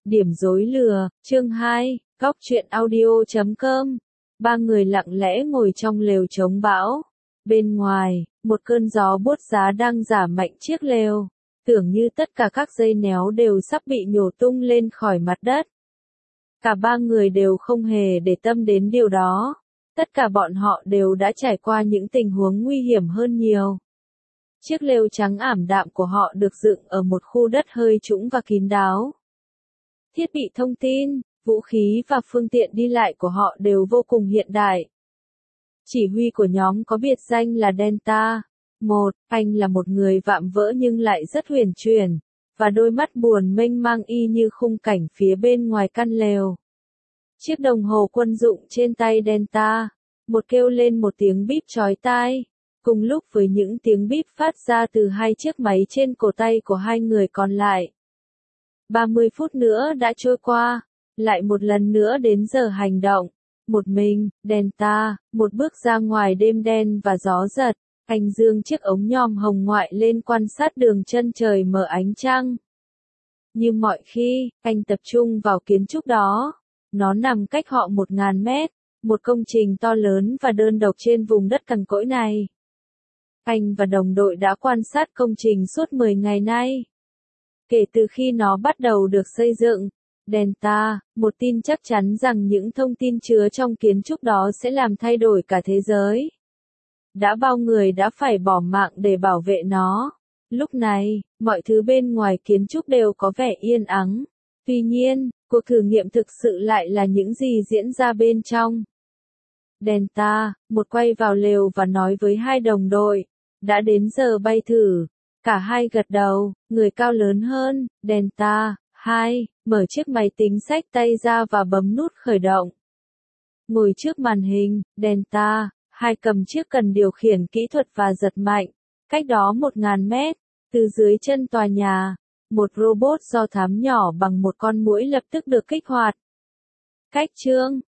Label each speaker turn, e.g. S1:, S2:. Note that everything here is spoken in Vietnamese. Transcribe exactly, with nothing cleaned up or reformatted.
S1: Điểm rối lừa, chương hai, góc truyện audio chấm com. Ba người lặng lẽ ngồi trong lều chống bão. Bên ngoài, một cơn gió buốt giá đang rả mạnh chiếc lều. Tưởng như tất cả các dây néo đều sắp bị nhổ tung lên khỏi mặt đất. Cả ba người đều không hề để tâm đến điều đó. Tất cả bọn họ đều đã trải qua những tình huống nguy hiểm hơn nhiều. Chiếc lều trắng ảm đạm của họ được dựng ở một khu đất hơi trũng và kín đáo. Thiết bị thông tin, vũ khí và phương tiện đi lại của họ đều vô cùng hiện đại. Chỉ huy của nhóm có biệt danh là Delta. Một, anh là một người vạm vỡ nhưng lại rất huyền chuyển, và đôi mắt buồn mênh mang y như khung cảnh phía bên ngoài căn lều. Chiếc đồng hồ quân dụng trên tay Delta, một kêu lên một tiếng bíp chói tai, cùng lúc với những tiếng bíp phát ra từ hai chiếc máy trên cổ tay của hai người còn lại. ba mươi phút nữa đã trôi qua, lại một lần nữa đến giờ hành động. Một mình, Delta, một bước ra ngoài đêm đen và gió giật, anh dương chiếc ống nhòm hồng ngoại lên quan sát đường chân trời mở ánh trăng. Như mọi khi, anh tập trung vào kiến trúc đó. Nó nằm cách họ một ngàn mét, một công trình to lớn và đơn độc trên vùng đất cằn cỗi này. Anh và đồng đội đã quan sát công trình suốt mười ngày nay. Kể từ khi nó bắt đầu được xây dựng, Delta, một tin chắc chắn rằng những thông tin chứa trong kiến trúc đó sẽ làm thay đổi cả thế giới. Đã bao người đã phải bỏ mạng để bảo vệ nó. Lúc này, mọi thứ bên ngoài kiến trúc đều có vẻ yên ắng. Tuy nhiên, cuộc thử nghiệm thực sự lại là những gì diễn ra bên trong. Delta, một quay vào lều và nói với hai đồng đội, đã đến giờ bay thử. Cả hai gật đầu, người cao lớn hơn, Delta, hai, mở chiếc máy tính xách tay ra và bấm nút khởi động. Ngồi trước màn hình, Delta, hai cầm chiếc cần điều khiển kỹ thuật và giật mạnh. Cách đó một ngàn mét, từ dưới chân tòa nhà, một robot do thám nhỏ bằng một con muỗi lập tức được kích hoạt. Cách chương,